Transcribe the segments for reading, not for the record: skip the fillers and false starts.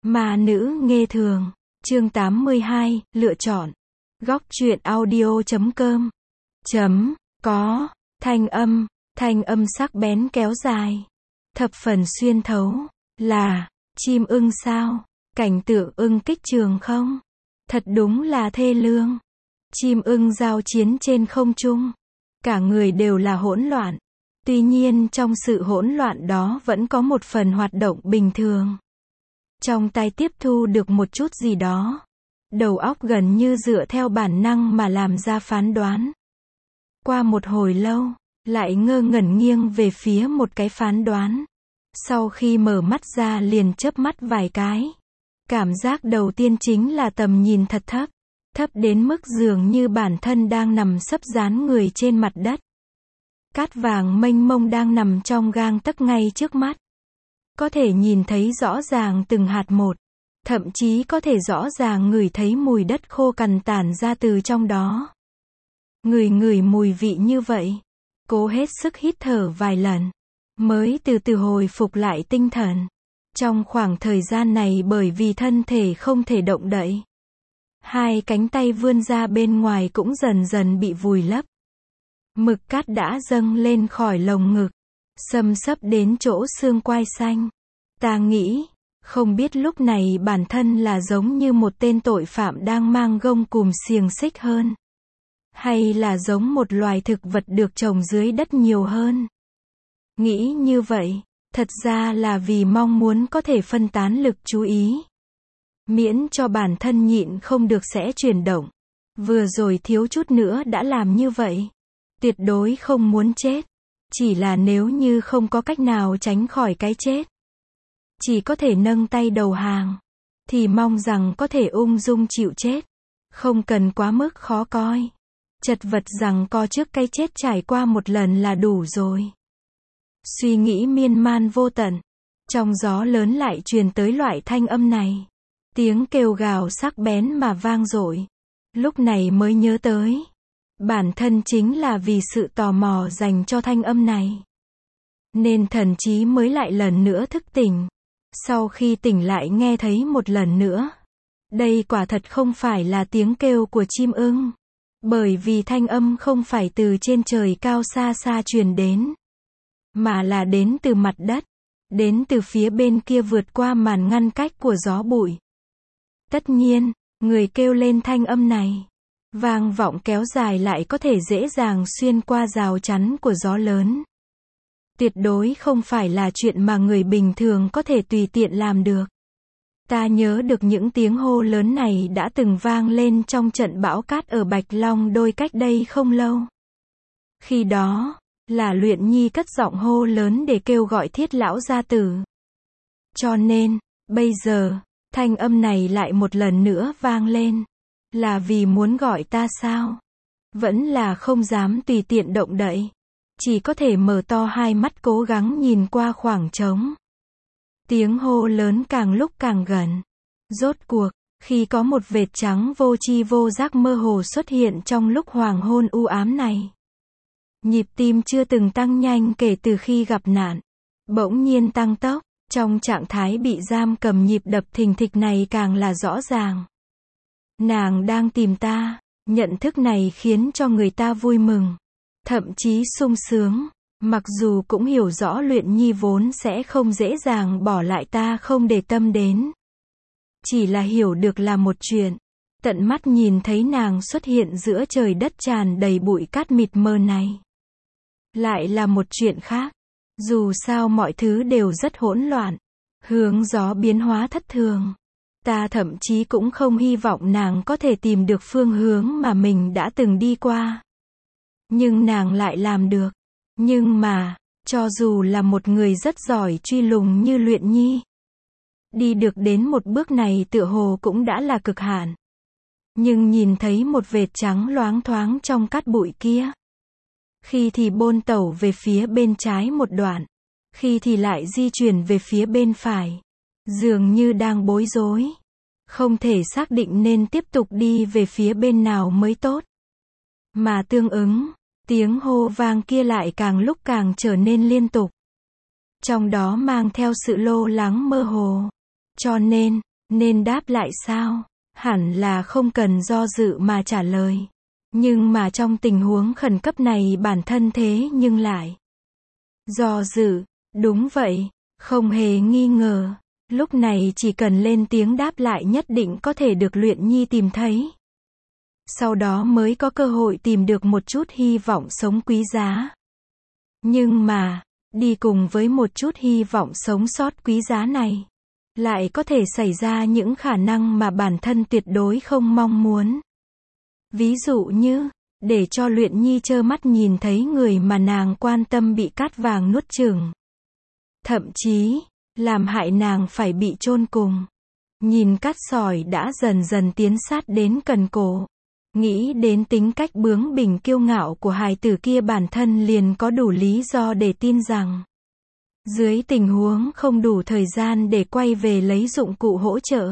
Ma nữ nghê thường. Chương 82, lựa chọn. Góc truyện audio.com. Có. Thanh âm sắc bén kéo dài. Thập phần xuyên thấu. Là, chim ưng sao? Cảnh tượng ưng kích trường không? Thật đúng là thê lương. Chim ưng giao chiến trên không trung. Cả người đều là hỗn loạn. Tuy nhiên trong sự hỗn loạn đó vẫn có một phần hoạt động bình thường. Trong tay tiếp thu được một chút gì đó. Đầu óc gần như dựa theo bản năng mà làm ra phán đoán. Qua một hồi lâu, lại ngơ ngẩn nghiêng về phía một cái phán đoán. Sau khi mở mắt ra liền chớp mắt vài cái. Cảm giác đầu tiên chính là tầm nhìn thật thấp. Thấp đến mức dường như bản thân đang nằm sấp dán người trên mặt đất. Cát vàng mênh mông đang nằm trong gang tấc ngay trước mắt. Có thể nhìn thấy rõ ràng từng hạt một. Thậm chí có thể rõ ràng ngửi thấy mùi đất khô cằn tản ra từ trong đó. Ngửi mùi vị như vậy. Cố hết sức hít thở vài lần. Mới từ từ hồi phục lại tinh thần. Trong khoảng thời gian này bởi vì thân thể không thể động đậy. Hai cánh tay vươn ra bên ngoài cũng dần dần bị vùi lấp. Mực cát đã dâng lên khỏi lồng ngực. Xâm xấp đến chỗ xương quai xanh. Ta nghĩ, không biết lúc này bản thân là giống như một tên tội phạm đang mang gông cùm xiềng xích hơn. Hay là giống một loài thực vật được trồng dưới đất nhiều hơn. Nghĩ như vậy, thật ra là vì mong muốn có thể phân tán lực chú ý. Miễn cho bản thân nhịn không được sẽ chuyển động. Vừa rồi thiếu chút nữa đã làm như vậy. Tuyệt đối không muốn chết. Chỉ là nếu như không có cách nào tránh khỏi cái chết. Chỉ có thể nâng tay đầu hàng. Thì mong rằng có thể ung dung chịu chết. Không cần quá mức khó coi. Chật vật rằng co trước cái chết trải qua một lần là đủ rồi. Suy nghĩ miên man vô tận. Trong gió lớn lại truyền tới loại thanh âm này. Tiếng kêu gào sắc bén mà vang dội. Lúc này mới nhớ tới. Bản thân chính là vì sự tò mò dành cho thanh âm này. Nên thần trí mới lại lần nữa thức tỉnh. Sau khi tỉnh lại nghe thấy một lần nữa. Đây quả thật không phải là tiếng kêu của chim ưng. Bởi vì thanh âm không phải từ trên trời cao xa xa truyền đến. Mà là đến từ mặt đất. Đến từ phía bên kia vượt qua màn ngăn cách của gió bụi. Tất nhiên, người kêu lên thanh âm này. Vang vọng kéo dài lại có thể dễ dàng xuyên qua rào chắn của gió lớn. Tuyệt đối không phải là chuyện mà người bình thường có thể tùy tiện làm được. Ta nhớ được những tiếng hô lớn này đã từng vang lên trong trận bão cát ở Bạch Long Đôi cách đây không lâu. Khi đó, là Luyện Nhi cất giọng hô lớn để kêu gọi Thiết lão gia tử. Cho nên, bây giờ, thanh âm này lại một lần nữa vang lên. Là vì muốn gọi ta sao? Vẫn là không dám tùy tiện động đậy. Chỉ có thể mở to hai mắt cố gắng nhìn qua khoảng trống. Tiếng hô lớn càng lúc càng gần. Rốt cuộc, khi có một vệt trắng vô tri vô giác mơ hồ xuất hiện trong lúc hoàng hôn u ám này. Nhịp tim chưa từng tăng nhanh kể từ khi gặp nạn. Bỗng nhiên tăng tốc, trong trạng thái bị giam cầm nhịp đập thình thịch này càng là rõ ràng. Nàng đang tìm ta, nhận thức này khiến cho người ta vui mừng. Thậm chí sung sướng, mặc dù cũng hiểu rõ Luyện Nhi vốn sẽ không dễ dàng bỏ lại ta không để tâm đến. Chỉ là hiểu được là một chuyện. Tận mắt nhìn thấy nàng xuất hiện giữa trời đất tràn đầy bụi cát mịt mờ này. Lại là một chuyện khác. Dù sao mọi thứ đều rất hỗn loạn. Hướng gió biến hóa thất thường. Ta thậm chí cũng không hy vọng nàng có thể tìm được phương hướng mà mình đã từng đi qua. Nhưng nàng lại làm được. Nhưng mà, cho dù là một người rất giỏi truy lùng như Luyện Nhi. Đi được đến một bước này tựa hồ cũng đã là cực hạn. Nhưng nhìn thấy một vệt trắng loáng thoáng trong cát bụi kia. Khi thì bôn tẩu về phía bên trái một đoạn. Khi thì lại di chuyển về phía bên phải. Dường như đang bối rối. Không thể xác định nên tiếp tục đi về phía bên nào mới tốt. Mà tương ứng, tiếng hô vang kia lại càng lúc càng trở nên liên tục. Trong đó mang theo sự lo lắng mơ hồ. Cho nên, Nên đáp lại sao? Hẳn là không cần do dự mà trả lời. Nhưng mà trong tình huống khẩn cấp này bản thân thế nhưng lại do dự. Đúng vậy, không hề nghi ngờ. Lúc này chỉ cần lên tiếng đáp lại nhất định có thể được Luyện Nhi tìm thấy. Sau đó mới có cơ hội tìm được một chút hy vọng sống quý giá. Nhưng mà, đi cùng với một chút hy vọng sống sót quý giá này, lại có thể xảy ra những khả năng mà bản thân tuyệt đối không mong muốn. Ví dụ như, để cho Luyện Nhi trơ mắt nhìn thấy người mà nàng quan tâm bị cát vàng nuốt chửng. Thậm chí, làm hại nàng phải bị chôn cùng. Nhìn cát sỏi đã dần dần tiến sát đến cần cổ. Nghĩ đến tính cách bướng bỉnh kiêu ngạo của hài tử kia bản thân liền có đủ lý do để tin rằng, dưới tình huống không đủ thời gian để quay về lấy dụng cụ hỗ trợ,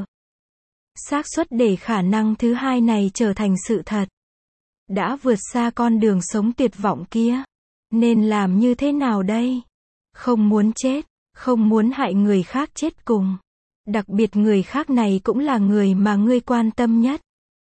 xác suất để khả năng thứ hai này trở thành sự thật đã vượt xa con đường sống tuyệt vọng kia. Nên làm như thế nào đây? Không muốn chết, không muốn hại người khác chết cùng. Đặc biệt người khác này cũng là người mà ngươi quan tâm nhất.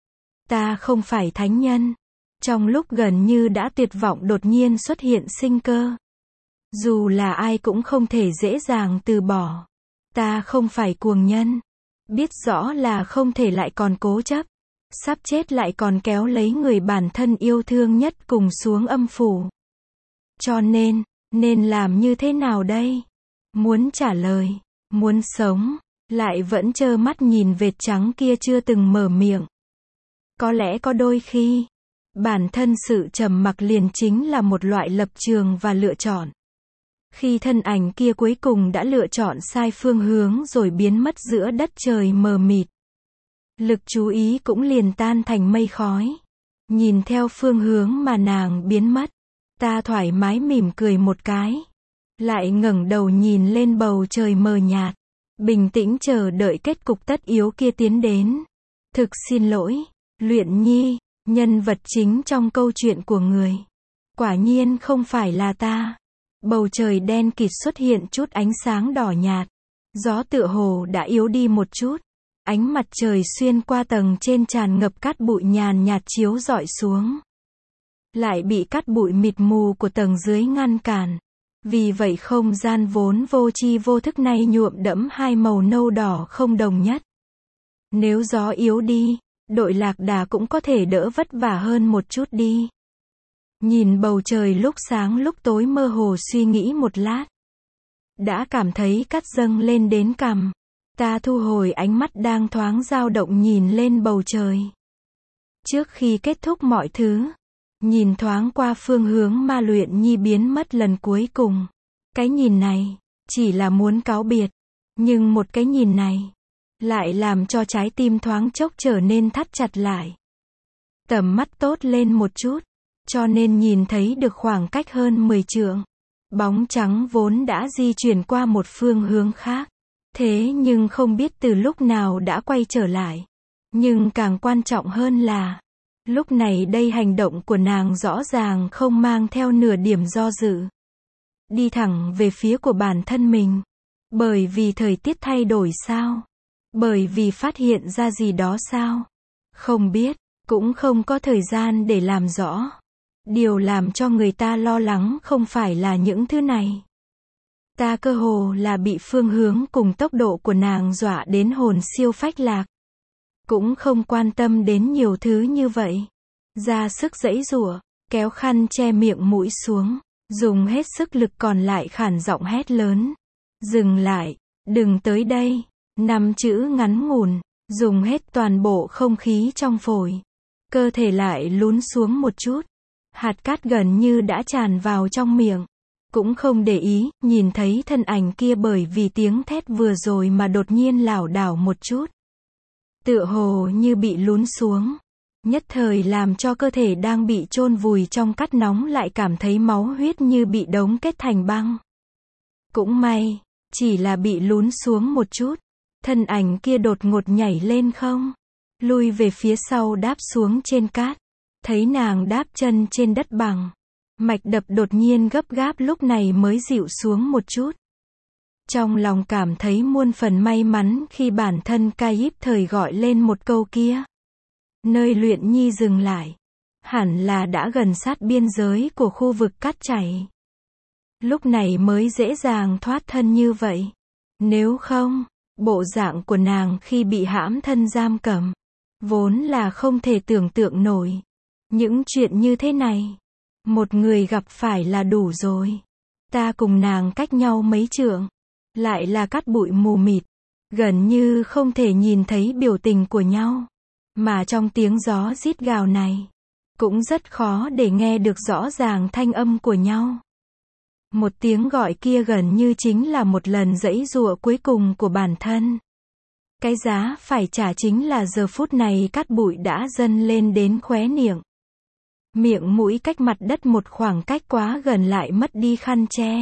Ta không phải thánh nhân. Trong lúc gần như đã tuyệt vọng đột nhiên xuất hiện sinh cơ. Dù là ai cũng không thể dễ dàng từ bỏ. Ta không phải cuồng nhân. Biết rõ là không thể lại còn cố chấp. Sắp chết lại còn kéo lấy người bản thân yêu thương nhất cùng xuống âm phủ. Cho nên làm như thế nào đây? Muốn trả lời, muốn sống, lại vẫn trơ mắt nhìn vệt trắng kia chưa từng mở miệng. Có lẽ có đôi khi, bản thân sự trầm mặc liền chính là một loại lập trường và lựa chọn. Khi thân ảnh kia cuối cùng đã lựa chọn sai phương hướng rồi biến mất giữa đất trời mờ mịt, lực chú ý cũng liền tan thành mây khói. Nhìn theo phương hướng mà nàng biến mất, ta thoải mái mỉm cười một cái. Lại ngẩng đầu nhìn lên bầu trời mờ nhạt, bình tĩnh chờ đợi kết cục tất yếu kia tiến đến. Thực xin lỗi, Luyện Nhi, nhân vật chính trong câu chuyện của người. Quả nhiên không phải là ta. Bầu trời đen kịt xuất hiện chút ánh sáng đỏ nhạt. Gió tựa hồ đã yếu đi một chút. Ánh mặt trời xuyên qua tầng trên tràn ngập cát bụi nhàn nhạt chiếu rọi xuống. Lại bị cát bụi mịt mù của tầng dưới ngăn cản. Vì vậy không gian vốn vô tri vô thức này nhuộm đẫm hai màu nâu đỏ không đồng nhất. Nếu gió yếu đi, đội Lạc Đà cũng có thể đỡ vất vả hơn một chút đi. Nhìn bầu trời lúc sáng lúc tối mơ hồ suy nghĩ một lát. Đã cảm thấy cát dâng lên đến cằm. Ta thu hồi ánh mắt đang thoáng dao động nhìn lên bầu trời. Trước khi kết thúc mọi thứ, nhìn thoáng qua phương hướng mà Luyện Nhi biến mất lần cuối cùng. Cái nhìn này, chỉ là muốn cáo biệt. Nhưng một cái nhìn này, lại làm cho trái tim thoáng chốc trở nên thắt chặt lại. Tầm mắt tốt lên một chút, cho nên nhìn thấy được khoảng cách hơn 10 trượng. Bóng trắng vốn đã di chuyển qua một phương hướng khác. Thế nhưng không biết từ lúc nào đã quay trở lại. Nhưng càng quan trọng hơn là, lúc này đây hành động của nàng rõ ràng không mang theo nửa điểm do dự. Đi thẳng về phía của bản thân mình. Bởi vì thời tiết thay đổi sao? Bởi vì phát hiện ra gì đó sao? Không biết, cũng không có thời gian để làm rõ. Điều làm cho người ta lo lắng không phải là những thứ này. Ta cơ hồ là bị phương hướng cùng tốc độ của nàng dọa đến hồn siêu phách lạc. Cũng không quan tâm đến nhiều thứ như vậy. Ra sức giãy giụa, kéo khăn che miệng mũi xuống, dùng hết sức lực còn lại khản giọng hét lớn. Dừng lại, đừng tới đây. 5 chữ ngắn ngủn, dùng hết toàn bộ không khí trong phổi. Cơ thể lại lún xuống một chút. Hạt cát gần như đã tràn vào trong miệng. Cũng không để ý, nhìn thấy thân ảnh kia bởi vì tiếng thét vừa rồi mà đột nhiên lảo đảo một chút. Tựa hồ như bị lún xuống. Nhất thời làm cho cơ thể đang bị chôn vùi trong cát nóng lại cảm thấy máu huyết như bị đóng kết thành băng. Cũng may, chỉ là bị lún xuống một chút. Thân ảnh kia đột ngột nhảy lên không. Lui về phía sau đáp xuống trên cát. Thấy nàng đáp chân trên đất bằng. Mạch đập đột nhiên gấp gáp lúc này mới dịu xuống một chút. Trong lòng cảm thấy muôn phần may mắn khi bản thân ca diếp thời gọi lên một câu kia. Nơi Luyện Nhi dừng lại. Hẳn là đã gần sát biên giới của khu vực cát chảy. Lúc này mới dễ dàng thoát thân như vậy. Nếu không, bộ dạng của nàng khi bị hãm thân giam cầm, vốn là không thể tưởng tượng nổi. Những chuyện như thế này, một người gặp phải là đủ rồi. Ta cùng nàng cách nhau mấy trượng, lại là cát bụi mù mịt, gần như không thể nhìn thấy biểu tình của nhau. Mà trong tiếng gió rít gào này, cũng rất khó để nghe được rõ ràng thanh âm của nhau. Một tiếng gọi kia gần như chính là một lần giãy giụa cuối cùng của bản thân. Cái giá phải trả chính là giờ phút này cát bụi đã dâng lên đến khóe miệng. Miệng mũi cách mặt đất một khoảng cách quá gần lại mất đi khăn che.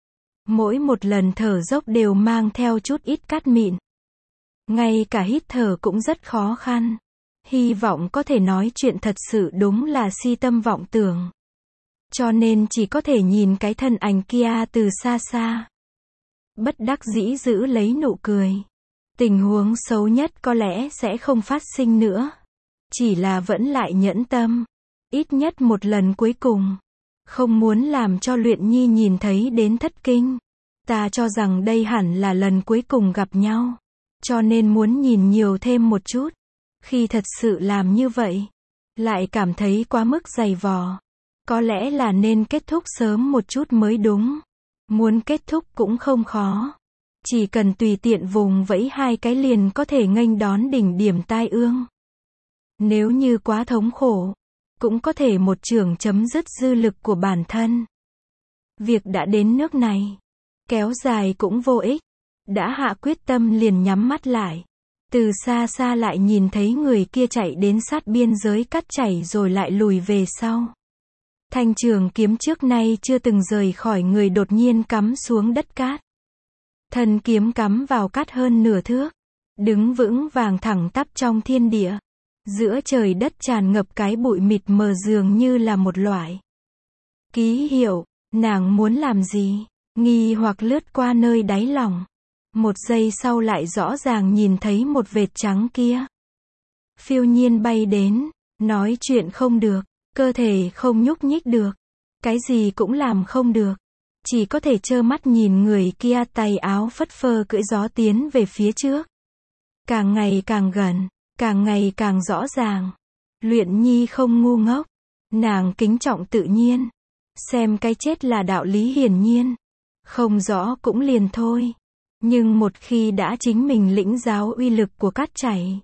Mỗi một lần thở dốc đều mang theo chút ít cát mịn. Ngay cả hít thở cũng rất khó khăn. Hy vọng có thể nói chuyện thật sự đúng là si tâm vọng tưởng. Cho nên chỉ có thể nhìn cái thân ảnh kia từ xa xa. Bất đắc dĩ giữ lấy nụ cười. Tình huống xấu nhất có lẽ sẽ không phát sinh nữa. Chỉ là vẫn lại nhẫn tâm. Ít nhất một lần cuối cùng. Không muốn làm cho Luyện Nhi nhìn thấy đến thất kinh. Ta cho rằng đây hẳn là lần cuối cùng gặp nhau. Cho nên muốn nhìn nhiều thêm một chút. Khi thật sự làm như vậy, lại cảm thấy quá mức dày vò. Có lẽ là nên kết thúc sớm một chút mới đúng. Muốn kết thúc cũng không khó. Chỉ cần tùy tiện vùng vẫy hai cái liền có thể nghênh đón đỉnh điểm tai ương. Nếu như quá thống khổ, cũng có thể một chưởng chấm dứt dư lực của bản thân. Việc đã đến nước này, kéo dài cũng vô ích. Đã hạ quyết tâm liền nhắm mắt lại. Từ xa xa lại nhìn thấy người kia chạy đến sát biên giới cát chảy rồi lại lùi về sau. Thanh trường kiếm trước nay chưa từng rời khỏi người đột nhiên cắm xuống đất cát. Thân kiếm cắm vào cát hơn nửa thước. Đứng vững vàng thẳng tắp trong thiên địa. Giữa trời đất tràn ngập cái bụi mịt mờ dường như là một loại ký hiệu. Nàng muốn làm gì? Nghi hoặc lướt qua nơi đáy lòng. Một giây sau lại rõ ràng nhìn thấy một vệt trắng kia. Phiêu nhiên bay đến, nói chuyện không được, cơ thể không nhúc nhích được, cái gì cũng làm không được. Chỉ có thể trơ mắt nhìn người kia tay áo phất phơ cưỡi gió tiến về phía trước. Càng ngày càng gần, càng ngày càng rõ ràng. Luyện Nhi không ngu ngốc, nàng kính trọng tự nhiên. Xem cái chết là đạo lý hiển nhiên. Không rõ cũng liền thôi. Nhưng một khi đã chính mình lĩnh giáo uy lực của cát chảy,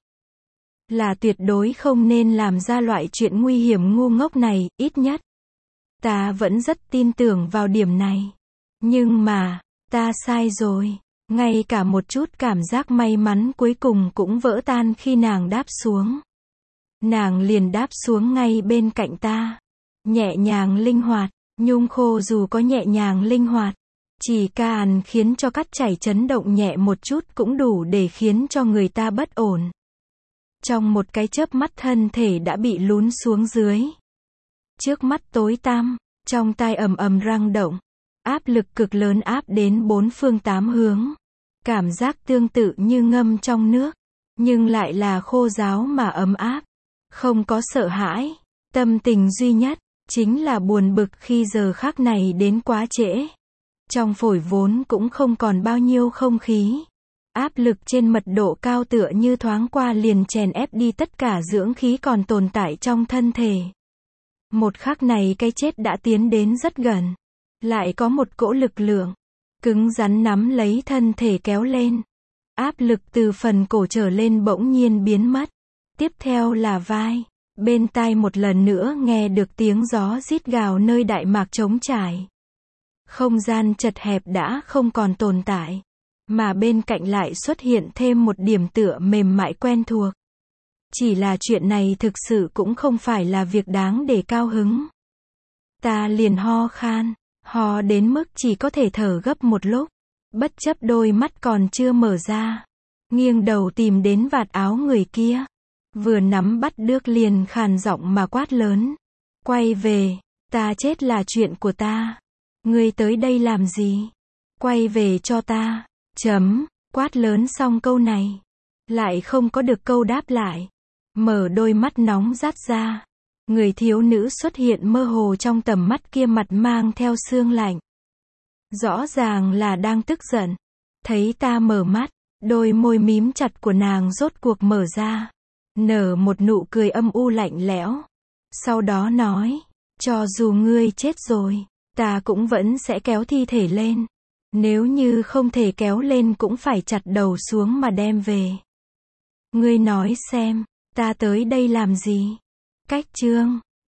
là tuyệt đối không nên làm ra loại chuyện nguy hiểm ngu ngốc này, ít nhất. Ta vẫn rất tin tưởng vào điểm này. Nhưng mà, ta sai rồi. Ngay cả một chút cảm giác may mắn cuối cùng cũng vỡ tan khi nàng đáp xuống. Nàng liền đáp xuống ngay bên cạnh ta. Nhẹ nhàng linh hoạt, nhung khô dù có nhẹ nhàng linh hoạt. Chỉ càn khiến cho cát chảy chấn động nhẹ một chút cũng đủ để khiến cho người ta bất ổn. Trong một cái chớp mắt thân thể đã bị lún xuống dưới. Trước mắt tối tăm, trong tai ầm ầm răng động. Áp lực cực lớn áp đến bốn phương tám hướng. Cảm giác tương tự như ngâm trong nước. Nhưng lại là khô ráo mà ấm áp. Không có sợ hãi. Tâm tình duy nhất, chính là buồn bực khi giờ khắc này đến quá trễ. Trong phổi vốn cũng không còn bao nhiêu không khí. Áp lực trên mật độ cao tựa như thoáng qua liền chèn ép đi tất cả dưỡng khí còn tồn tại trong thân thể. Một khắc này cái chết đã tiến đến rất gần. Lại có một cỗ lực lượng cứng rắn nắm lấy thân thể kéo lên. Áp lực từ phần cổ trở lên bỗng nhiên biến mất. Tiếp theo là vai. Bên tai một lần nữa nghe được tiếng gió rít gào nơi đại mạc trống trải. Không gian chật hẹp đã không còn tồn tại. Mà bên cạnh lại xuất hiện thêm một điểm tựa mềm mại quen thuộc. Chỉ là chuyện này thực sự cũng không phải là việc đáng để cao hứng. Ta liền ho khan. Ho đến mức chỉ có thể thở gấp một lúc. Bất chấp đôi mắt còn chưa mở ra. Nghiêng đầu tìm đến vạt áo người kia. Vừa nắm bắt được liền khàn giọng mà quát lớn. Quay về, ta chết là chuyện của ta. Ngươi tới đây làm gì? Quay về cho ta. Quát lớn xong câu này. Lại không có được câu đáp lại. Mở đôi mắt nóng rát ra. Người thiếu nữ xuất hiện mơ hồ trong tầm mắt kia, mặt mang theo sương lạnh. Rõ ràng là đang tức giận. Thấy ta mở mắt, đôi môi mím chặt của nàng rốt cuộc mở ra. Nở một nụ cười âm u lạnh lẽo. Sau đó nói, cho dù ngươi chết rồi, ta cũng vẫn sẽ kéo thi thể lên. Nếu như không thể kéo lên cũng phải chặt đầu xuống mà đem về. Ngươi nói xem, ta tới đây làm gì? Cách chương